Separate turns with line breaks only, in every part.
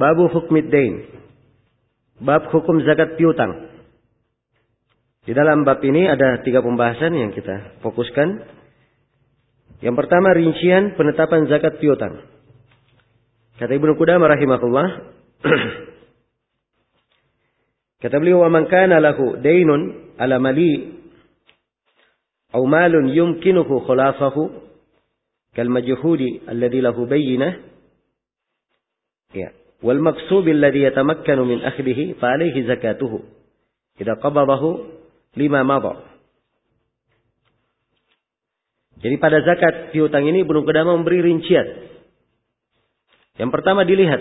Babu hukmid dain. Bab hukum zakat piutang. Di dalam bab ini ada 3 pembahasan yang kita fokuskan. Yang pertama, rincian penetapan zakat piutang. Kata Ibnu Qudamah rahimahullah, kata beliau, "Wa man kana lahu dainun ala mali aw malun yumkinuhu khulafahu kal majhudi alladhi lahu bayyinah ya wal maqsub alladhi yatamakkanu min akhdhihi fa alayhi zakatuhu idza qabadahu lima madha." Jadi pada zakat piutang ini Ibnu Qudamah memberi rincian. Yang pertama dilihat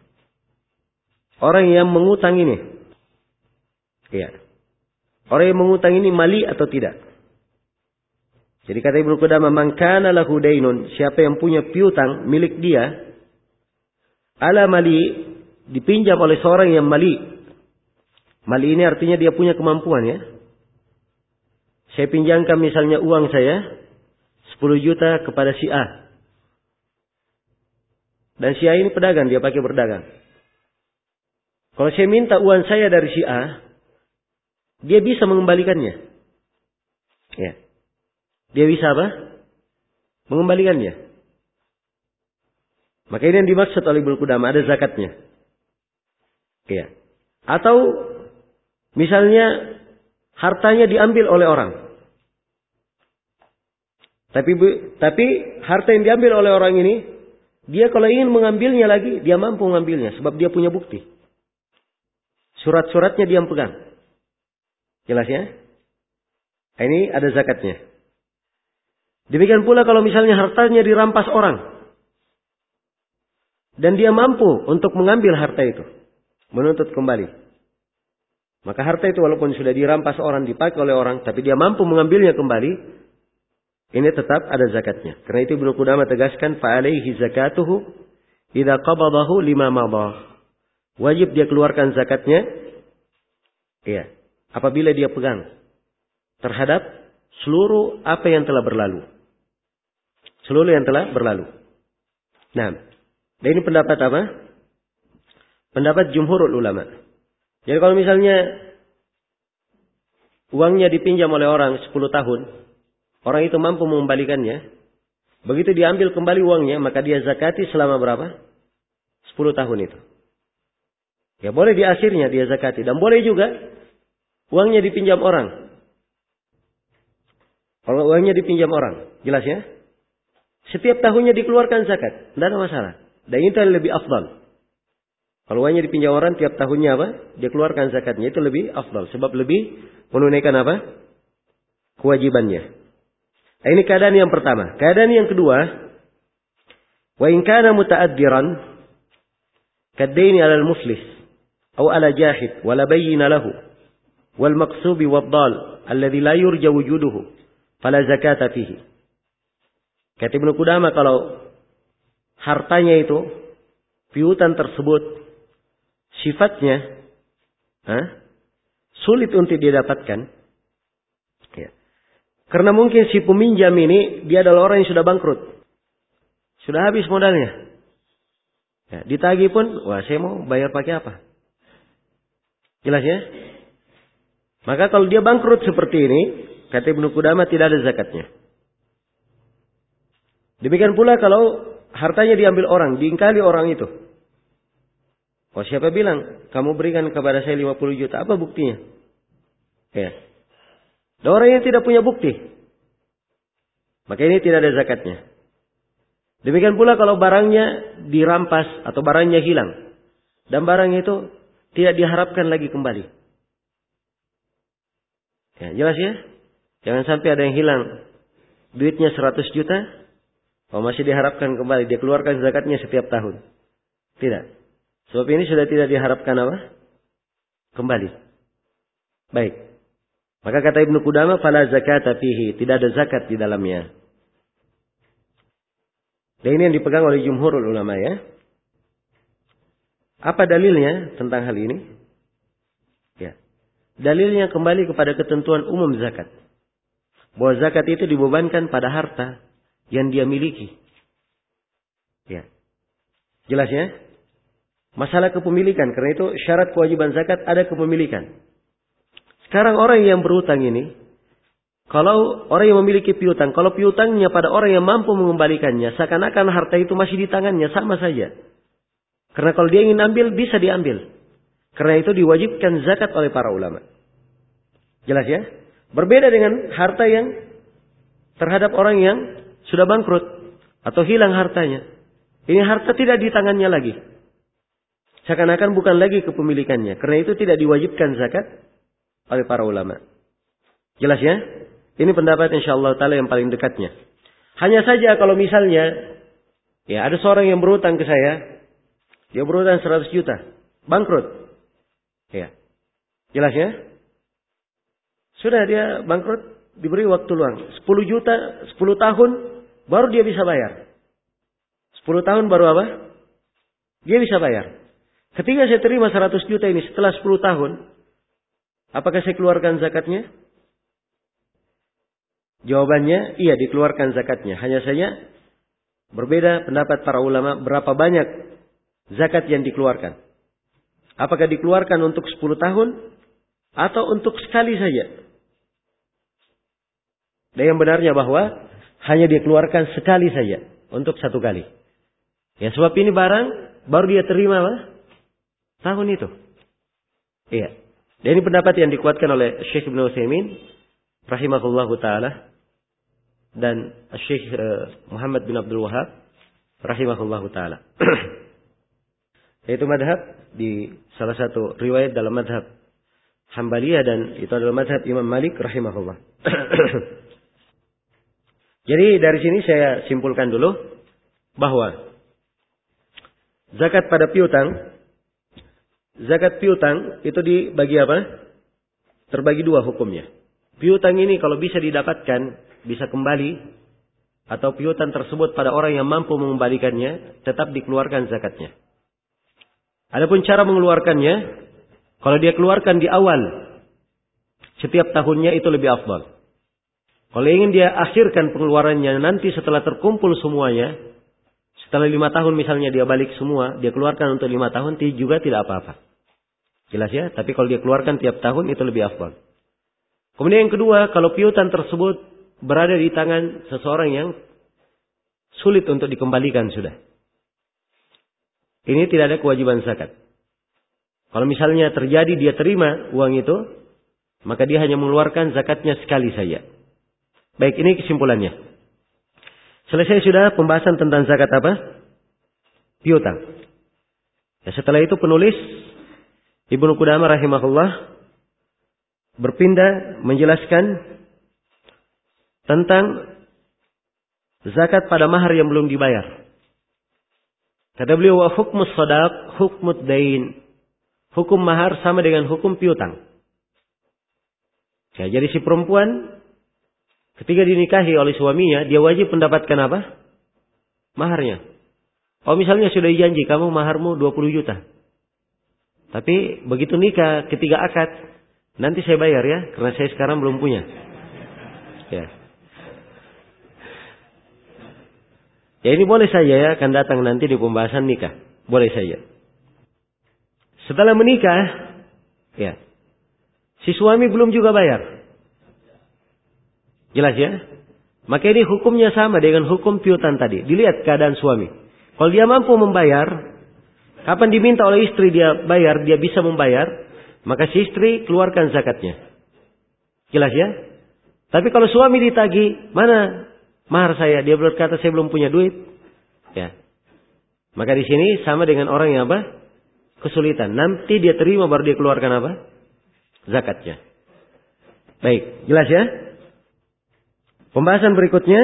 orang yang mengutang ini. Ya. Orang yang mengutang ini mali atau tidak. Jadi kata Ibnu Qudamah, "Man kana lahu dainun", siapa yang punya piutang milik dia, ala mali, dipinjam oleh seorang yang mali. Mali ini artinya dia punya kemampuan ya. Saya pinjamkan misalnya uang saya 10 juta kepada si A. Dan si A ini pedagang, dia pakai berdagang. Kalau saya minta uang saya dari si A, dia bisa mengembalikannya. Ya. Dia bisa apa? Mengembalikannya. Maka ini yang dimaksud oleh Ibnu Qudamah, ada zakatnya. Ya. Atau misalnya hartanya diambil oleh orang. Tapi harta yang diambil oleh orang ini, dia kalau ingin mengambilnya lagi, dia mampu mengambilnya. Sebab dia punya bukti. Surat-suratnya dia pegang. Jelas ya? Ini ada zakatnya. Demikian pula kalau misalnya hartanya dirampas orang. Dan dia mampu untuk mengambil harta itu. Menuntut kembali. Maka harta itu walaupun sudah dirampas orang, dipakai oleh orang, tapi dia mampu mengambilnya kembali. Ini tetap ada zakatnya. Karena itu Ibnu Qudamah tegaskan, fa'alaihi zakatuhu idza qabadahu lima madha. Wajib dia keluarkan zakatnya, ya, apabila dia pegang terhadap seluruh apa yang telah berlalu. Seluruh yang telah berlalu. Nah, dan ini pendapat apa? Pendapat jumhurul ulama. Jadi kalau misalnya uangnya dipinjam oleh orang 10 tahun, orang itu mampu mengembalikannya. Begitu diambil kembali uangnya, maka dia zakati selama berapa? 10 tahun itu. Ya boleh di akhirnya dia zakati. Dan boleh juga uangnya dipinjam orang. Kalau uangnya dipinjam orang, jelas ya? Setiap tahunnya dikeluarkan zakat. Tidak ada masalah. Dan itu lebih afdal. Kalau uangnya dipinjam orang, tiap tahunnya apa? Dia keluarkan zakatnya. Itu lebih afdal. Sebab lebih menunaikan apa? Kewajibannya. Nah, ini keadaan yang pertama. Keadaan yang kedua, wa in kana muta'addiran kaddaini 'ala al-muflis aw 'ala jahid wa la bayyina lahu wal maqsubi wad-dal alladhi la yurja wujuduhu fala zakata fihi. Kata Ibnu Qudamah, kalau hartanya itu piutang tersebut sifatnya sulit untuk didapatkan. Ya. Karena mungkin si peminjam ini dia adalah orang yang sudah bangkrut. Sudah habis modalnya. Ya, ditagih pun, wah saya mau bayar pakai apa? Jelas ya? Maka kalau dia bangkrut seperti ini, kata Ibnu Qudamah tidak ada zakatnya. Demikian pula kalau hartanya diambil orang, diingkari orang itu. Oh siapa bilang, kamu berikan kepada saya 50 juta, apa buktinya? Ya. Dan orang yang tidak punya bukti, maka ini tidak ada zakatnya. Demikian pula kalau barangnya dirampas atau barangnya hilang. Dan barang itu tidak diharapkan lagi kembali. Ya, jelas ya? Jangan sampai ada yang hilang. Duitnya 100 juta. Oh masih diharapkan kembali. Dia keluarkan zakatnya setiap tahun. Tidak. Sebab ini sudah tidak diharapkan apa? Kembali. Baik. Maka kata Ibnu Qudamah, fala zakata fihi. Tidak ada zakat di dalamnya. Dan ini yang dipegang oleh jumhurul ulama ya. Apa dalilnya tentang hal ini? Ya. Dalilnya kembali kepada ketentuan umum zakat. Bahwa zakat itu dibebankan pada harta yang dia miliki. Ya. Jelas ya? masalah kepemilikan. Karena itu syarat kewajiban zakat ada kepemilikan. Sekarang orang yang berutang ini, kalau orang yang memiliki piutang, kalau piutangnya pada orang yang mampu mengembalikannya, seakan-akan harta itu masih di tangannya, sama saja. Karena kalau dia ingin ambil, bisa diambil. Karena itu diwajibkan zakat oleh para ulama. Jelas ya? Berbeda dengan harta yang terhadap orang yang sudah bangkrut atau hilang hartanya. Ini harta tidak di tangannya lagi. Seakan-akan bukan lagi kepemilikannya. Karena itu tidak diwajibkan zakat oleh para ulama. Jelas ya? Ini pendapat insyaallah ta'ala yang paling dekatnya. Hanya saja kalau misalnya, ya ada seorang yang berutang ke saya. Dia berutang 100 juta. Bangkrut. Ya. Jelas ya? Sudah dia bangkrut, diberi waktu luang. 10 juta, 10 tahun, baru dia bisa bayar. 10 tahun baru apa? Dia bisa bayar. Ketika saya terima 100 juta ini setelah 10 tahun, apakah saya keluarkan zakatnya? Jawabannya, iya dikeluarkan zakatnya. Hanya saja berbeda pendapat para ulama berapa banyak zakat yang dikeluarkan. Apakah dikeluarkan untuk 10 tahun atau untuk sekali saja? Dan yang benarnya bahwa hanya dia keluarkan sekali saja. Untuk satu kali. Ya sebab ini barang baru dia terima apa? Tahun itu. Iya. Dan ini pendapat yang dikuatkan oleh Syekh Ibnu Utsaimin rahimahullahu taala dan Syekh Muhammad bin Abdul Wahhab rahimahullahu taala. Yaitu madhab di salah satu riwayat dalam madhab Hambaliyah dan itu adalah madhab Imam Malik rahimahullah. Jadi dari sini saya simpulkan dulu bahwa zakat pada piutang, zakat piutang itu dibagi apa? Terbagi dua hukumnya. Piutang ini kalau bisa didapatkan, bisa kembali, atau piutang tersebut pada orang yang mampu mengembalikannya, tetap dikeluarkan zakatnya. Adapun cara mengeluarkannya, kalau dia keluarkan di awal, setiap tahunnya itu lebih afdal. Kalau ingin dia akhirkan pengeluarannya nanti setelah terkumpul semuanya, setelah 5 tahun misalnya dia balik semua, dia keluarkan untuk 5 tahun, juga tidak apa-apa. Jelas ya? Tapi kalau dia keluarkan tiap tahun itu lebih afdal. Kemudian yang kedua, kalau piutang tersebut berada di tangan seseorang yang sulit untuk dikembalikan sudah. Ini tidak ada kewajiban zakat. Kalau misalnya terjadi dia terima uang itu, maka dia hanya mengeluarkan zakatnya sekali saja. Baik, ini kesimpulannya. Selesai sudah pembahasan tentang zakat apa? Piutang. Ya, setelah itu penulis Ibnu Qudamah rahimahullah berpindah menjelaskan tentang zakat pada mahar yang belum dibayar. Kata beliau, wa hukmus shadaq hukmud dain. Hukum mahar sama dengan hukum piutang. Ya, jadi si perempuan ketika dinikahi oleh suaminya, dia wajib mendapatkan apa? Maharnya. Oh misalnya sudah dijanji, kamu maharmu 20 juta. Tapi begitu nikah, ketika akad, nanti saya bayar ya, karena saya sekarang belum punya. Ya. Ya ini boleh saja ya, akan datang nanti di pembahasan nikah. Boleh saja. Setelah menikah, ya, si suami belum juga bayar. Jelas ya? Maka ini hukumnya sama dengan hukum piutang tadi. Dilihat keadaan suami. Kalau dia mampu membayar, kapan diminta oleh istri dia bayar, dia bisa membayar, maka si istri keluarkan zakatnya. Jelas ya? Tapi kalau suami ditagih, mana mahar saya? Dia berkata saya belum punya duit. Ya. Maka di sini sama dengan orang yang apa? Kesulitan. Nanti dia terima baru dia keluarkan apa? Zakatnya. Baik, jelas ya? Pembahasan berikutnya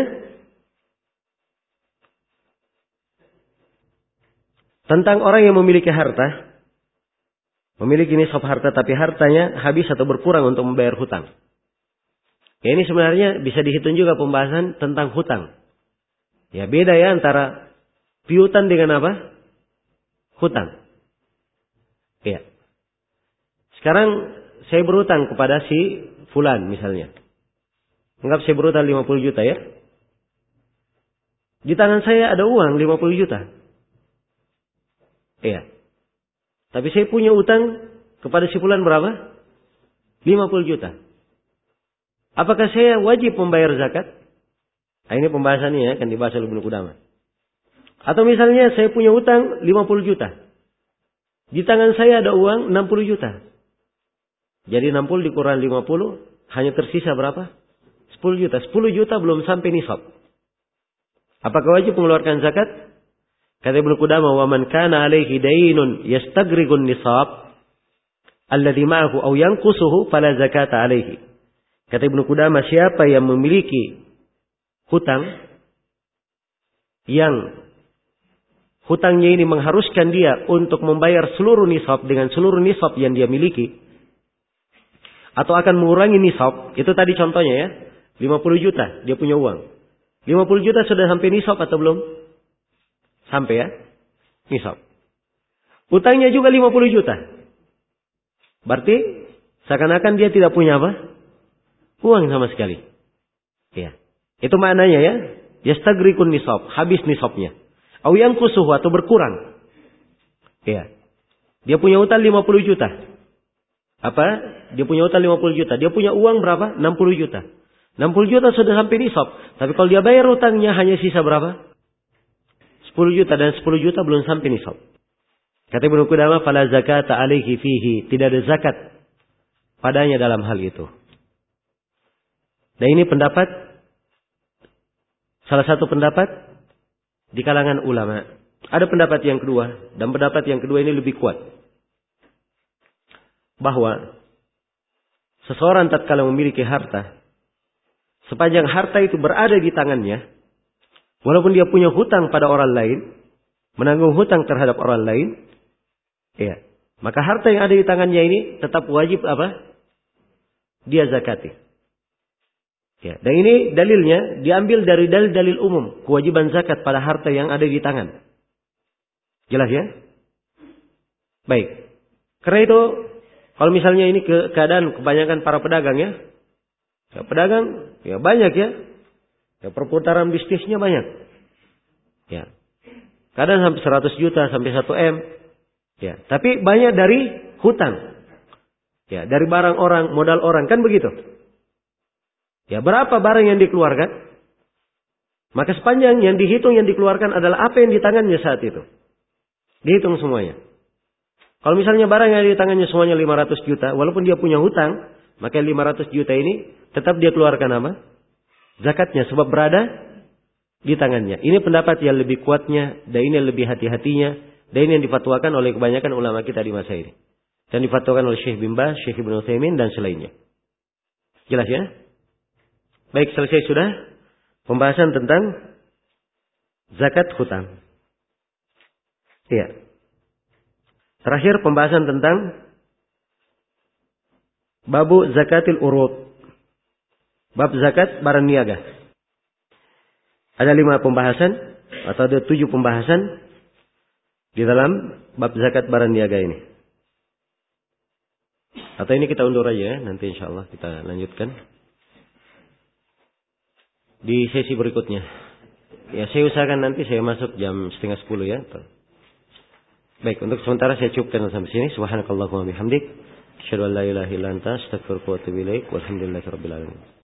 tentang orang yang memiliki harta, memiliki nisab harta tapi hartanya habis atau berkurang untuk membayar hutang. Ya, ini sebenarnya bisa dihitung juga pembahasan tentang hutang. Ya beda ya antara piutang dengan apa? Hutang. Ya. Sekarang saya berhutang kepada si fulan misalnya. Anggap saya berhutang 50 juta ya. Di tangan saya ada uang 50 juta. Iya. Tapi saya punya utang kepada si fulan berapa? 50 juta. Apakah saya wajib membayar zakat? Nah, ini pembahasannya ya, akan dibahas oleh Ibnu Qudamah. Atau misalnya saya punya utang 50 juta. Di tangan saya ada uang 60 juta. Jadi 60 dikurang 50, hanya tersisa berapa? 10 juta. 10 juta belum sampai nisab. Apakah wajib mengeluarkan zakat? Kata Ibnu Qudamah, "Wa man kana alaihi daynun yastagriqun nisab alladhi ma'ahu aw yanqusuhu fala zakata alaihi." Kata Ibnu Qudamah, siapa yang memiliki hutang yang hutangnya ini mengharuskan dia untuk membayar seluruh nisab dengan seluruh nisab yang dia miliki, atau akan mengurangi nisab, itu tadi contohnya ya, 50 juta dia punya uang. 50 juta sudah sampai nisab atau belum? Sampai ya, nisab. Utangnya juga 50 juta. Berarti seakan-akan dia tidak punya apa? Uang sama sekali. Ya. Itu maknanya ya, yastagriqun nisab, habis nisabnya. Au yanqusuhu, atau berkurang. Ya. Dia punya utang 50 juta. Apa? Dia punya utang 50 juta. Dia punya uang berapa? 60 juta. 60 juta sudah sampai nisab. Tapi kalau dia bayar utangnya hanya sisa berapa? 10 juta, dan 10 juta belum sampai nisab. Kata Ibnu Qudamah, fala zakata alaihi fihi. Tidak ada zakat padanya dalam hal itu. Dan ini pendapat, salah satu pendapat di kalangan ulama. Ada pendapat yang kedua, dan pendapat yang kedua ini lebih kuat. Bahwa seseorang tatkala memiliki harta, sepanjang harta itu berada di tangannya, walaupun dia punya hutang pada orang lain, menanggung hutang terhadap orang lain, ya, maka harta yang ada di tangannya ini tetap wajib apa? Dia zakati. Ya, dan ini dalilnya diambil dari dalil-dalil umum, kewajiban zakat pada harta yang ada di tangan. Jelas ya? Baik. Karena itu, kalau misalnya ini keadaan kebanyakan para pedagang ya, pedagang ya banyak ya, perputaran bisnisnya banyak. Ya. Kadang sampai 100 juta, sampai 1 M. Ya, tapi banyak dari hutang. Ya, dari barang orang, modal orang, kan begitu. Ya, berapa barang yang dikeluarkan? Maka sepanjang yang dihitung, yang dikeluarkan adalah apa yang di tangannya saat itu. Dihitung semuanya. Kalau misalnya barang yang di tangannya semuanya 500 juta, walaupun dia punya hutang, maka 500 juta ini tetap dia keluarkan apa? Zakatnya, sebab berada di tangannya. Ini pendapat yang lebih kuatnya, dan ini lebih hati-hatinya, dan ini yang difatwakan oleh kebanyakan ulama kita di masa ini. Dan difatwakan oleh Syekh bin Baz, Syekh Ibnu Utsaimin, dan selainnya. Jelas ya? Baik, selesai sudah pembahasan tentang zakat hutang. Iya. Terakhir pembahasan tentang babu zakatil urud. Bab zakat barang niaga. Ada 5 pembahasan atau ada 7 pembahasan di dalam bab zakat barang niaga ini. Atau ini kita undur aja ya, nanti insyaallah kita lanjutkan di sesi berikutnya. Ya, saya usahakan nanti saya masuk jam 9:30 ya. Baik, untuk sementara saya cukupkan sampai sini. Subhanakallahumma bihamdik, asyhadu an la ilaha illa anta, astaghfiruka wa atubu ilaik. Walhamdulillahirabbil alamin.